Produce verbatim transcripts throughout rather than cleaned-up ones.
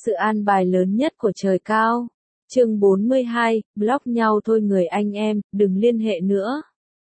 sự an bài lớn nhất của trời cao. Chương bốn mươi hai, block nhau thôi người anh em, đừng liên hệ nữa.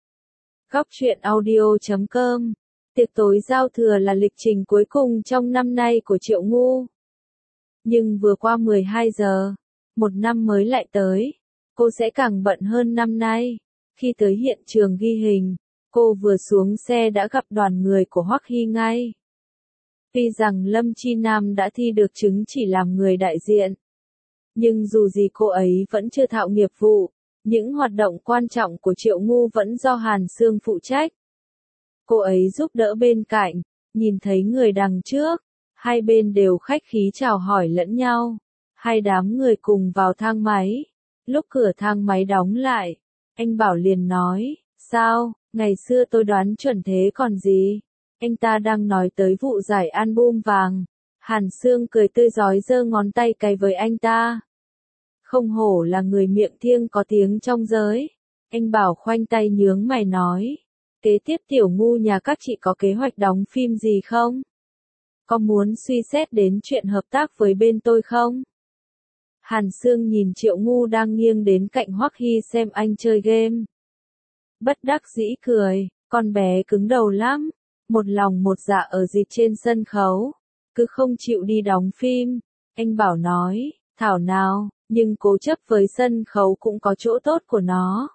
Góc truyện audio chấm com. Tiệc tối giao thừa là lịch trình cuối cùng trong năm nay của Triệu Ngu. Nhưng vừa qua mười hai giờ, một năm mới lại tới, cô sẽ càng bận hơn năm nay. Khi tới hiện trường ghi hình, cô vừa xuống xe đã gặp đoàn người của Hoắc Hy ngay. Tuy rằng Lâm Chi Nam đã thi được chứng chỉ làm người đại diện, nhưng dù gì cô ấy vẫn chưa thạo nghiệp vụ, những hoạt động quan trọng của Triệu Ngu vẫn do Hàn Sương phụ trách. Cô ấy giúp đỡ bên cạnh, nhìn thấy người đằng trước, hai bên đều khách khí chào hỏi lẫn nhau. Hai đám người cùng vào thang máy. Lúc cửa thang máy đóng lại, anh Bảo liền nói, sao, ngày xưa tôi đoán chuẩn thế còn gì? Anh ta đang nói tới vụ giải album vàng. Hàn Sương cười tươi rói giơ ngón tay cái với anh ta. Không hổ là người miệng thiêng có tiếng trong giới. Anh Bảo khoanh tay nhướng mày nói. Kế tiếp Tiểu Ngu nhà các chị có kế hoạch đóng phim gì không? Có muốn suy xét đến chuyện hợp tác với bên tôi không? Hàn Sương nhìn Triệu Ngu đang nghiêng đến cạnh Hoắc Hy xem anh chơi game. Bất đắc dĩ cười, con bé cứng đầu lắm. Một lòng một dạ ở dịch trên sân khấu. Cứ không chịu đi đóng phim. Anh Bảo nói, thảo nào, nhưng cố chấp với sân khấu cũng có chỗ tốt của nó.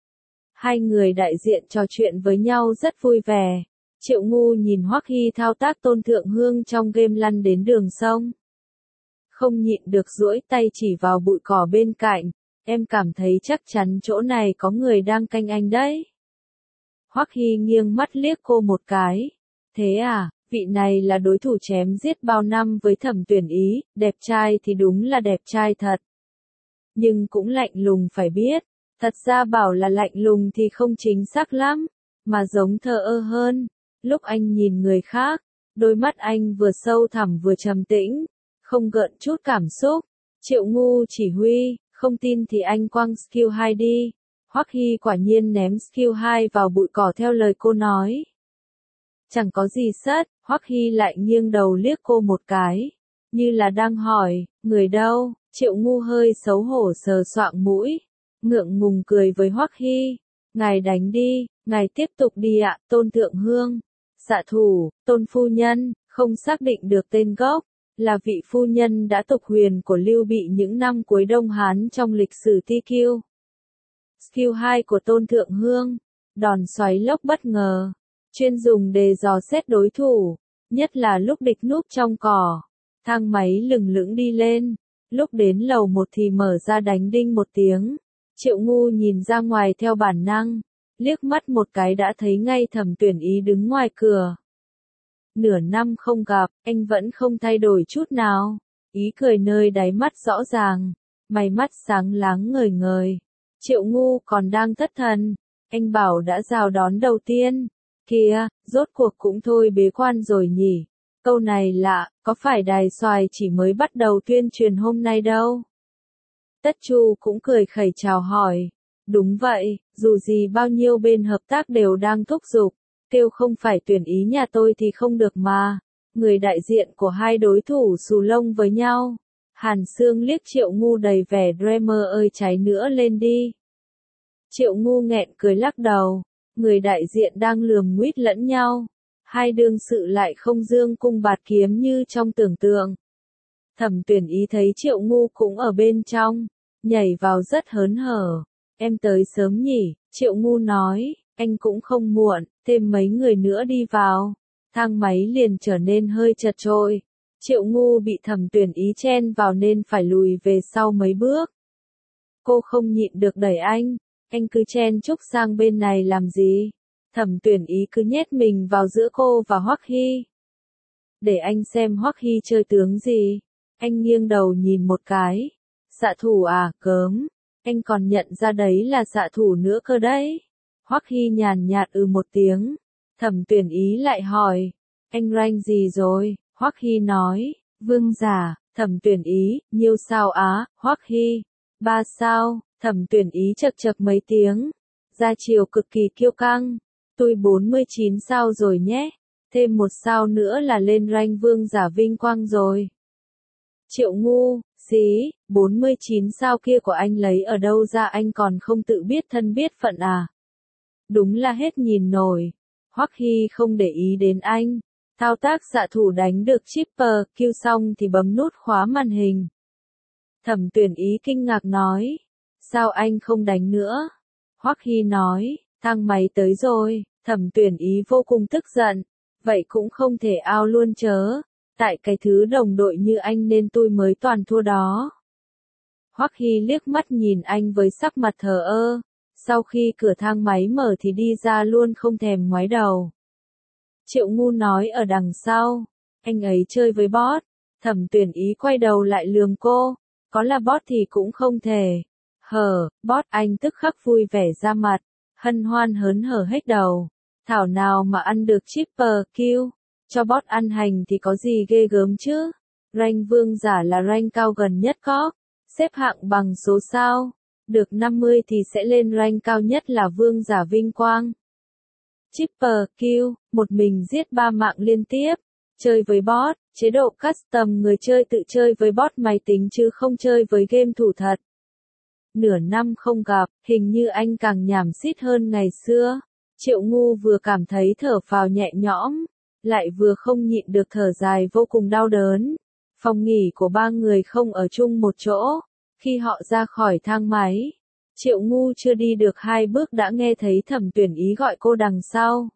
Hai người đại diện trò chuyện với nhau rất vui vẻ. Triệu Ngu nhìn Hoắc Hy thao tác Tôn Thượng Hương trong game lăn đến đường sông. Không nhịn được duỗi tay chỉ vào bụi cỏ bên cạnh, em cảm thấy chắc chắn chỗ này có người đang canh anh đấy. Hoắc Hy nghiêng mắt liếc cô một cái. Thế à, vị này là đối thủ chém giết bao năm với Thẩm Tuyển Ý, đẹp trai thì đúng là đẹp trai thật. Nhưng cũng lạnh lùng phải biết, thật ra bảo là lạnh lùng thì không chính xác lắm, mà giống thờ ơ hơn. Lúc anh nhìn người khác, đôi mắt anh vừa sâu thẳm vừa trầm tĩnh, không gợn chút cảm xúc. Triệu Ngu chỉ huy, không tin thì anh quăng skill hai đi. Hoắc Hy quả nhiên ném skill hai vào bụi cỏ theo lời cô nói. Chẳng có gì sất, Hoắc Hy lại nghiêng đầu liếc cô một cái, như là đang hỏi, người đâu? Triệu Ngu hơi xấu hổ sờ soạng mũi, ngượng ngùng cười với Hoắc Hy. Ngài đánh đi, ngài tiếp tục đi ạ. Tôn Thượng Hương, xạ thủ, Tôn phu nhân, không xác định được tên gốc, là vị phu nhân đã tục huyền của Lưu Bị những năm cuối Đông Hán trong lịch sử Ti Kiêu. Skill hai của Tôn Thượng Hương, đòn xoáy lốc bất ngờ, chuyên dùng để dò xét đối thủ, nhất là lúc địch núp trong cỏ. Thang máy lừng lững đi lên, lúc đến lầu một thì mở ra đánh đinh một tiếng. Triệu Ngu nhìn ra ngoài theo bản năng, liếc mắt một cái đã thấy ngay Thẩm Tuyển Ý đứng ngoài cửa. Nửa năm không gặp, anh vẫn không thay đổi chút nào. Ý cười nơi đáy mắt rõ ràng, mày mắt sáng láng ngời ngời. Triệu Ngu còn đang thất thần, anh Bảo đã rào đón đầu tiên. Kìa, rốt cuộc cũng thôi bế quan rồi nhỉ. Câu này lạ, có phải Đài Xoài chỉ mới bắt đầu tuyên truyền hôm nay đâu? Tất Chu cũng cười khẩy chào hỏi. Đúng vậy, dù gì bao nhiêu bên hợp tác đều đang thúc giục. Kêu không phải Tuyển Ý nhà tôi thì không được mà. Người đại diện của hai đối thủ xù lông với nhau. Hàn Sương liếc Triệu Ngu đầy vẻ dreamer ơi cháy nữa lên đi. Triệu Ngu nghẹn cười lắc đầu. Người đại diện đang lườm nguýt lẫn nhau. Hai đương sự lại không dương cung bạt kiếm như trong tưởng tượng. Thẩm Tuyển Ý thấy Triệu Ngu cũng ở bên trong, nhảy vào rất hớn hở. Em tới sớm nhỉ, Triệu Ngu nói, anh cũng không muộn, thêm mấy người nữa đi vào. Thang máy liền trở nên hơi chật chội. Triệu Ngu bị Thẩm Tuyển Ý chen vào nên phải lùi về sau mấy bước. Cô không nhịn được đẩy anh, anh cứ chen chúc sang bên này làm gì? Thẩm Tuyển Ý cứ nhét mình vào giữa cô và Hoắc Hy. Để anh xem Hoắc Hy chơi tướng gì. Anh nghiêng đầu nhìn một cái. Xạ thủ à, cớm. Anh còn nhận ra đấy là xạ thủ nữa cơ đấy. Hoắc Hy nhàn nhạt ừ một tiếng. Thẩm Tuyển Ý lại hỏi. Anh rank gì rồi? Hoắc Hy nói. Vương giả. Thẩm Tuyển Ý. Nhiêu sao á? Hoắc Hy. Ba sao. Thẩm Tuyển Ý chật chật mấy tiếng. Ra chiều cực kỳ kiêu căng. Tôi bốn mươi chín sao rồi nhé. Thêm một sao nữa là lên rank vương giả vinh quang rồi. Triệu Ngu, xí, bốn mươi chín sao kia của anh lấy ở đâu ra, anh còn không tự biết thân biết phận à? Đúng là hết nhìn nổi. Hoắc Hy không để ý đến anh. Thao tác xạ thủ đánh được chipper, Q xong thì bấm nút khóa màn hình. Thẩm Tuyển Ý kinh ngạc nói. Sao anh không đánh nữa? Hoắc Hy nói, thang máy tới rồi. Thẩm Tuyển Ý vô cùng tức giận. Vậy cũng không thể ao luôn chớ. Tại cái thứ đồng đội như anh nên tôi mới toàn thua đó. Hoắc Hy liếc mắt nhìn anh với sắc mặt thờ ơ. Sau khi cửa thang máy mở thì đi ra luôn không thèm ngoái đầu. Triệu Ngu nói ở đằng sau. Anh ấy chơi với bot. Thẩm Tuyển Ý quay đầu lại lườm cô. Có là bot thì cũng không thể. Hờ, bot, anh tức khắc vui vẻ ra mặt. Hân hoan hớn hở hết đầu. Thảo nào mà ăn được chipper, Q. Cho bot ăn hành thì có gì ghê gớm chứ. Rank vương giả là rank cao gần nhất có. Xếp hạng bằng số sao. Được năm mươi thì sẽ lên rank cao nhất là vương giả vinh quang. Chipper, Q, một mình giết ba mạng liên tiếp. Chơi với bot, chế độ custom người chơi tự chơi với bot máy tính chứ không chơi với game thủ thật. Nửa năm không gặp, hình như anh càng nhảm xít hơn ngày xưa. Triệu Ngu vừa cảm thấy thở phào nhẹ nhõm, lại vừa không nhịn được thở dài vô cùng đau đớn. Phòng nghỉ của ba người không ở chung một chỗ. Khi họ ra khỏi thang máy, Triệu Ngu chưa đi được hai bước đã nghe thấy Thẩm Tuyển Ý gọi cô đằng sau.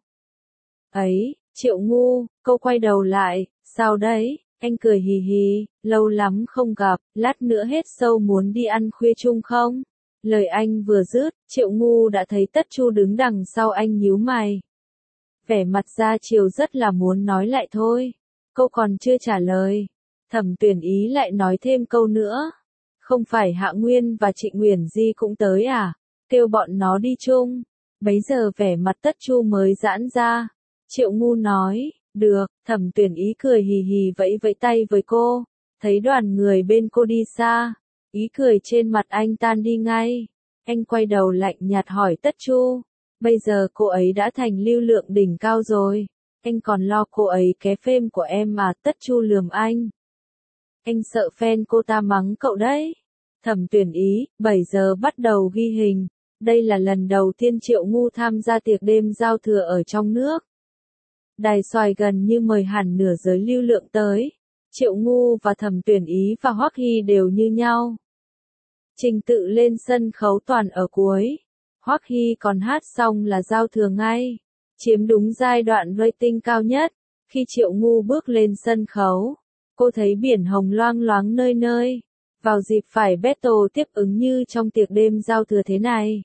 Ấy, Triệu Ngu, cô quay đầu lại, sao đấy? Anh cười hì hì, lâu lắm không gặp, lát nữa hết show muốn đi ăn khuya chung không? Lời anh vừa dứt, Triệu Ngu đã thấy Tất Chu đứng đằng sau anh nhíu mày. Vẻ mặt ra chiều rất là muốn nói lại thôi. Cô còn chưa trả lời. Thẩm Tuyển Ý lại nói thêm câu nữa. Không phải Hạ Nguyên và Trịnh Uyển Di cũng tới à? Kêu bọn nó đi chung. Bấy giờ vẻ mặt Tất Chu mới giãn ra. Triệu Ngu nói, được, Thẩm Tuyển Ý cười hì hì vẫy vẫy tay với cô. Thấy đoàn người bên cô đi xa. Ý cười trên mặt anh tan đi ngay. Anh quay đầu lạnh nhạt hỏi Tất Chu. Bây giờ cô ấy đã thành lưu lượng đỉnh cao rồi. Anh còn lo cô ấy ké phêm của em mà. Tất Chu lườm anh. Anh sợ fan cô ta mắng cậu đấy. Thẩm Tuyển Ý, bảy giờ bắt đầu ghi hình. Đây là lần đầu tiên Triệu Ngu tham gia tiệc đêm giao thừa ở trong nước. Đài Xoài gần như mời hẳn nửa giới lưu lượng tới. Triệu Ngu và Thẩm Tuyển Ý và Hoắc Hy đều như nhau. Trình tự lên sân khấu toàn ở cuối. Hoắc Hy còn hát xong là giao thừa ngay. Chiếm đúng giai đoạn rating cao nhất. Khi Triệu Ngu bước lên sân khấu, cô thấy biển hồng loang loáng nơi nơi. Vào dịp phải battle tiếp ứng như trong tiệc đêm giao thừa thế này.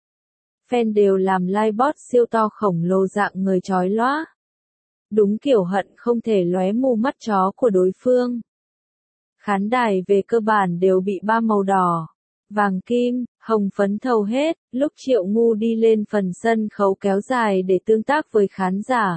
Fan đều làm live bot siêu to khổng lồ dạng người chói lóa. Đúng kiểu hận không thể lóe mù mắt chó của đối phương. Khán đài về cơ bản đều bị ba màu đỏ, vàng kim, hồng phấn thầu hết. Lúc Triệu Ngu đi lên phần sân khấu kéo dài để tương tác với khán giả,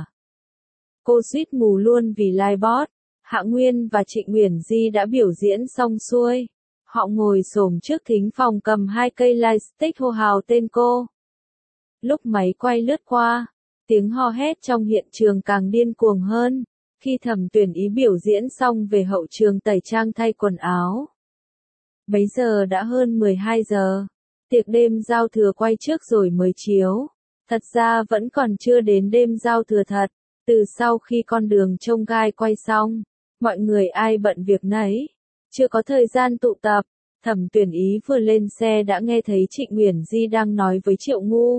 cô suýt mù luôn vì live bot. Hạ Nguyên và Trịnh Uyển Di đã biểu diễn xong xuôi. Họ ngồi xổm trước thính phòng cầm hai cây lightstick hô hào tên cô. Lúc máy quay lướt qua, tiếng hò hét trong hiện trường càng điên cuồng hơn. Khi Thẩm Tuyển Ý biểu diễn xong về hậu trường tẩy trang thay quần áo. Bấy giờ đã hơn mười hai giờ. Tiệc đêm giao thừa quay trước rồi mới chiếu. Thật ra vẫn còn chưa đến đêm giao thừa thật. Từ sau khi con đường chông gai quay xong, mọi người ai bận việc nấy. Chưa có thời gian tụ tập. Thẩm Tuyển Ý vừa lên xe đã nghe thấy Trịnh Uyển Di đang nói với Triệu Ngu.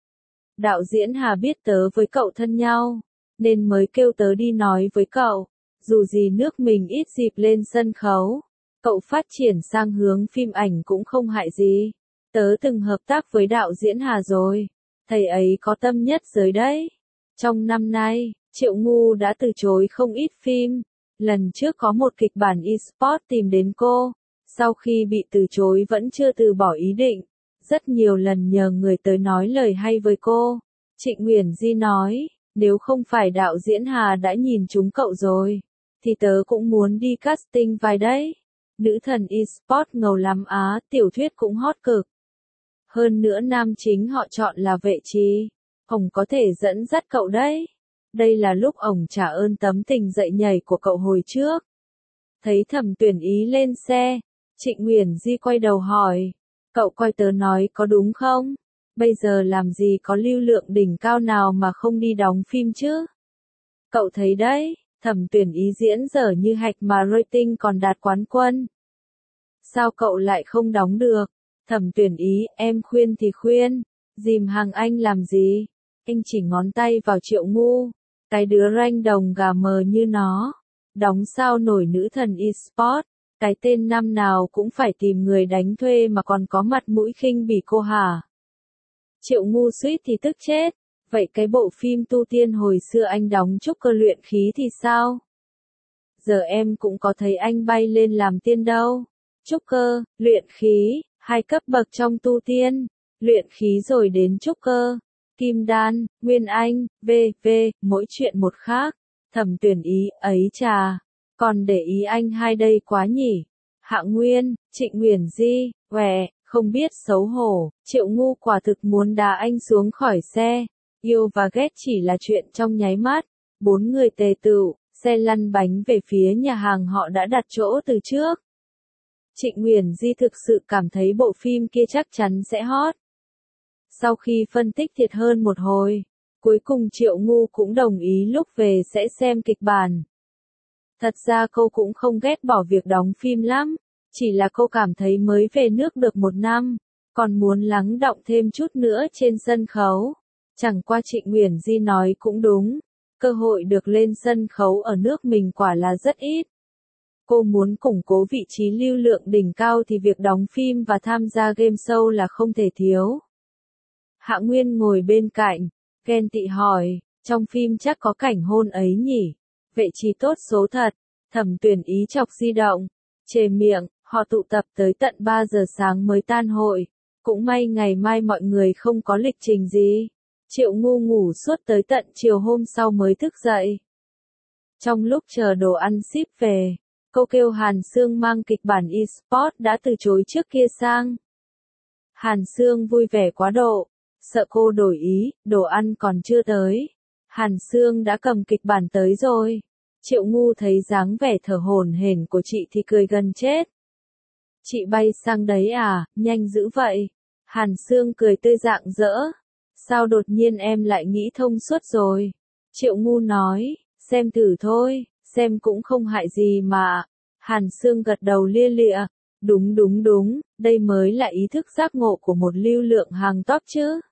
Đạo diễn Hà biết tớ với cậu thân nhau, nên mới kêu tớ đi nói với cậu. Dù gì nước mình ít dịp lên sân khấu, cậu phát triển sang hướng phim ảnh cũng không hại gì. Tớ từng hợp tác với đạo diễn Hà rồi, thầy ấy có tâm nhất giới đấy. Trong năm nay, Triệu Ngu đã từ chối không ít phim. Lần trước có một kịch bản e-sport tìm đến cô, sau khi bị từ chối vẫn chưa từ bỏ ý định. Rất nhiều lần nhờ người tới nói lời hay với cô. Trịnh Uyển Di nói, nếu không phải đạo diễn Hà đã nhìn trúng cậu rồi, thì tớ cũng muốn đi casting vai đấy. Nữ thần e-sport ngầu lắm á, tiểu thuyết cũng hot cực. Hơn nữa nam chính họ chọn là Vệ Trí. Ông có thể dẫn dắt cậu đấy. Đây là lúc ổng trả ơn tấm tình dậy nhảy của cậu hồi trước. Thấy Thẩm Tuyển Ý lên xe, Trịnh Uyển Di quay đầu hỏi, cậu coi tớ nói có đúng không? Bây giờ làm gì có lưu lượng đỉnh cao nào mà không đi đóng phim chứ? Cậu thấy đấy, Thẩm Tuyển Ý diễn dở như hạch mà rating còn đạt quán quân. Sao cậu lại không đóng được? Thẩm Tuyển Ý, em khuyên thì khuyên, dìm hàng anh làm gì? Anh chỉ ngón tay vào Triệu Ngu, cái đứa ranh đồng gà mờ như nó, đóng sao nổi nữ thần eSport, cái tên năm nào cũng phải tìm người đánh thuê mà còn có mặt mũi khinh bỉ cô hả? Triệu Ngu suýt thì tức chết, vậy cái bộ phim tu tiên hồi xưa anh đóng trúc cơ luyện khí thì sao? Giờ em cũng có thấy anh bay lên làm tiên đâu. Trúc cơ, luyện khí, hai cấp bậc trong tu tiên, luyện khí rồi đến trúc cơ, kim đan, nguyên anh, v.v. mỗi chuyện một khác. Thẩm Tuyển Ý, ấy chà, còn để ý anh hai đây quá nhỉ. Hạ Nguyên, Trịnh Uyển Di, què, không biết xấu hổ, Triệu Ngu quả thực muốn đá anh xuống khỏi xe. Yêu và ghét chỉ là chuyện trong nháy mắt. Bốn người tề tựu, xe lăn bánh về phía nhà hàng họ đã đặt chỗ từ trước. Trịnh Uyển Di thực sự cảm thấy bộ phim kia chắc chắn sẽ hot. Sau khi phân tích thiệt hơn một hồi, cuối cùng Triệu Ngu cũng đồng ý lúc về sẽ xem kịch bản. Thật ra cô cũng không ghét bỏ việc đóng phim lắm, chỉ là cô cảm thấy mới về nước được một năm, còn muốn lắng đọng thêm chút nữa trên sân khấu. Chẳng qua Trịnh Uyển Di nói cũng đúng, cơ hội được lên sân khấu ở nước mình quả là rất ít. Cô muốn củng cố vị trí lưu lượng đỉnh cao thì việc đóng phim và tham gia game show là không thể thiếu. Hạ Nguyên ngồi bên cạnh, ghen tị hỏi, trong phim chắc có cảnh hôn ấy nhỉ? Vệ trí tốt số thật. Thẩm Tuyển Ý chọc di động, chề miệng, họ tụ tập tới tận ba giờ sáng mới tan hội. Cũng may ngày mai mọi người không có lịch trình gì. Triệu Ngu ngủ suốt tới tận chiều hôm sau mới thức dậy. Trong lúc chờ đồ ăn ship về, cô kêu Hàn Sương mang kịch bản eSport đã từ chối trước kia sang. Hàn Sương vui vẻ quá độ, sợ cô đổi ý, đồ ăn còn chưa tới. Hàn Sương đã cầm kịch bản tới rồi. Triệu Ngu thấy dáng vẻ thở hổn hển của chị thì cười gần chết. Chị bay sang đấy à, nhanh dữ vậy. Hàn Sương cười tươi rạng rỡ. Sao đột nhiên em lại nghĩ thông suốt rồi? Triệu Ngu nói, xem thử thôi, xem cũng không hại gì mà. Hàn Sương gật đầu lia lịa. Đúng đúng đúng, đây mới là ý thức giác ngộ của một lưu lượng hàng top chứ.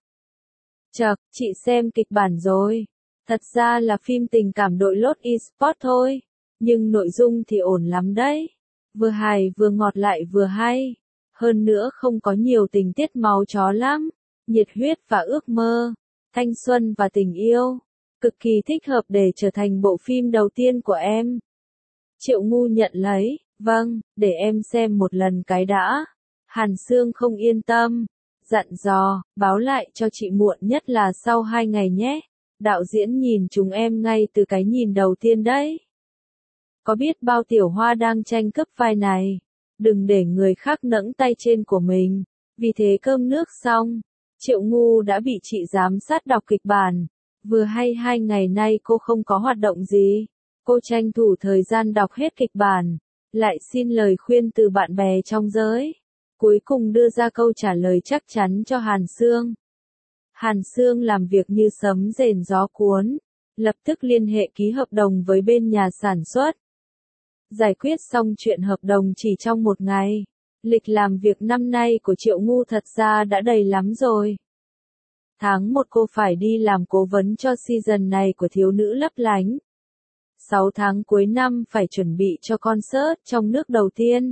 Chậc, chị xem kịch bản rồi. Thật ra là phim tình cảm đội lốt eSport thôi, nhưng nội dung thì ổn lắm đấy. Vừa hài vừa ngọt lại vừa hay. Hơn nữa không có nhiều tình tiết máu chó lắm. Nhiệt huyết và ước mơ, thanh xuân và tình yêu. Cực kỳ thích hợp để trở thành bộ phim đầu tiên của em. Triệu Ngu nhận lấy, vâng, để em xem một lần cái đã. Hàn Sương không yên tâm, dặn dò, báo lại cho chị muộn nhất là sau hai ngày nhé. Đạo diễn nhìn chúng em ngay từ cái nhìn đầu tiên đấy. Có biết bao tiểu hoa đang tranh cướp vai này. Đừng để người khác nẫng tay trên của mình. Vì thế cơm nước xong, Triệu Ngu đã bị chị giám sát đọc kịch bản. Vừa hay hai ngày nay cô không có hoạt động gì. Cô tranh thủ thời gian đọc hết kịch bản. Lại xin lời khuyên từ bạn bè trong giới. Cuối cùng đưa ra câu trả lời chắc chắn cho Hàn Sương. Hàn Sương làm việc như sấm rền gió cuốn, lập tức liên hệ ký hợp đồng với bên nhà sản xuất. Giải quyết xong chuyện hợp đồng chỉ trong một ngày. Lịch làm việc năm nay của Triệu Ngu thật ra đã đầy lắm rồi. Tháng một cô phải đi làm cố vấn cho season này của Thiếu nữ lấp lánh. sáu tháng cuối năm phải chuẩn bị cho concert trong nước đầu tiên.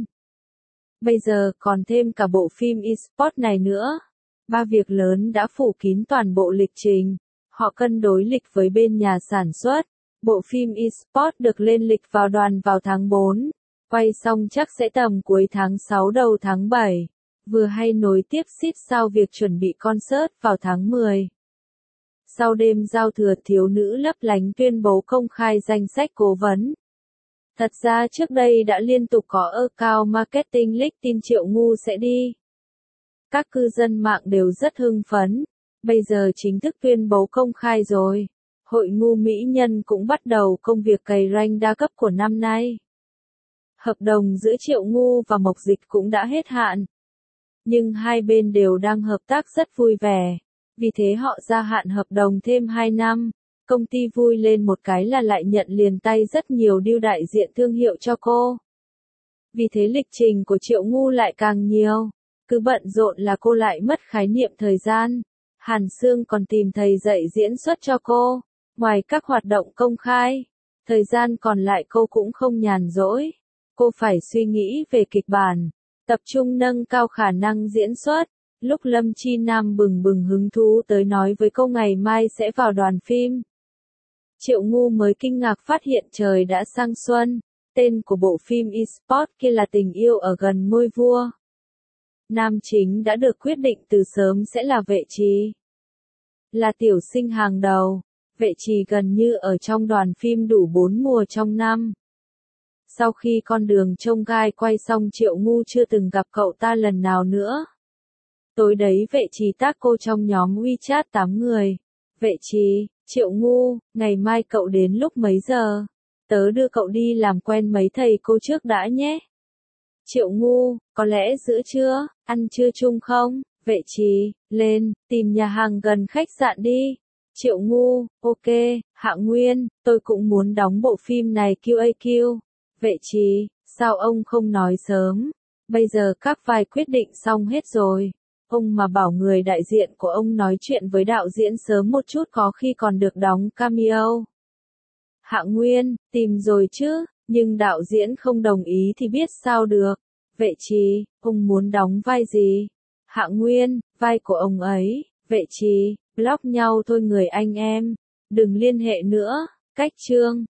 Bây giờ còn thêm cả bộ phim eSport này nữa. Ba việc lớn đã phủ kín toàn bộ lịch trình. Họ cân đối lịch với bên nhà sản xuất. Bộ phim eSport được lên lịch vào đoàn vào tháng bốn. Quay xong chắc sẽ tầm cuối tháng sáu đầu tháng bảy. Vừa hay nối tiếp xít sao việc chuẩn bị concert vào tháng mười. Sau đêm giao thừa Thiếu nữ lấp lánh tuyên bố công khai danh sách cố vấn. Thật ra trước đây đã liên tục có account marketing leak tin Triệu Ngu sẽ đi. Các cư dân mạng đều rất hưng phấn. Bây giờ chính thức tuyên bố công khai rồi. Hội ngu mỹ nhân cũng bắt đầu công việc cày rank đa cấp của năm nay. Hợp đồng giữa Triệu Ngu và Mộc Dịch cũng đã hết hạn. Nhưng hai bên đều đang hợp tác rất vui vẻ. Vì thế họ gia hạn hợp đồng thêm hai năm. Công ty vui lên một cái là lại nhận liền tay rất nhiều deal đại diện thương hiệu cho cô. Vì thế lịch trình của Triệu Ngu lại càng nhiều. Cứ bận rộn là cô lại mất khái niệm thời gian. Hàn Sương còn tìm thầy dạy diễn xuất cho cô. Ngoài các hoạt động công khai, thời gian còn lại cô cũng không nhàn rỗi. Cô phải suy nghĩ về kịch bản, tập trung nâng cao khả năng diễn xuất. Lúc Lâm Chi Nam bừng bừng hứng thú tới nói với cô ngày mai sẽ vào đoàn phim, Triệu Ngu mới kinh ngạc phát hiện trời đã sang xuân. Tên của bộ phim eSport kia là Tình yêu ở gần ngôi vua. Nam chính đã được quyết định từ sớm sẽ là Vệ Trì. Là tiểu sinh hàng đầu, Vệ Trì gần như ở trong đoàn phim đủ bốn mùa trong năm. Sau khi con đường chông gai quay xong Triệu Ngu chưa từng gặp cậu ta lần nào nữa. Tối đấy Vệ Trì tác cô trong nhóm WeChat tám người. Vệ Trì, Triệu Ngu, ngày mai cậu đến lúc mấy giờ? Tớ đưa cậu đi làm quen mấy thầy cô trước đã nhé. Triệu Ngu, có lẽ giữa trưa, ăn trưa chung không? Vệ Trì, lên, tìm nhà hàng gần khách sạn đi. Triệu Ngu, ok, Hạ Nguyên, tôi cũng muốn đóng bộ phim này quy a quy. Vệ Trì, sao ông không nói sớm? Bây giờ các vai quyết định xong hết rồi. Ông mà bảo người đại diện của ông nói chuyện với đạo diễn sớm một chút có khi còn được đóng cameo. Hạ Nguyên, tìm rồi chứ, nhưng đạo diễn không đồng ý thì biết sao được. Vệ Trì, ông muốn đóng vai gì? Hạ Nguyên, vai của ông ấy. Vệ Trì, block nhau thôi người anh em. Đừng liên hệ nữa. Cách chương.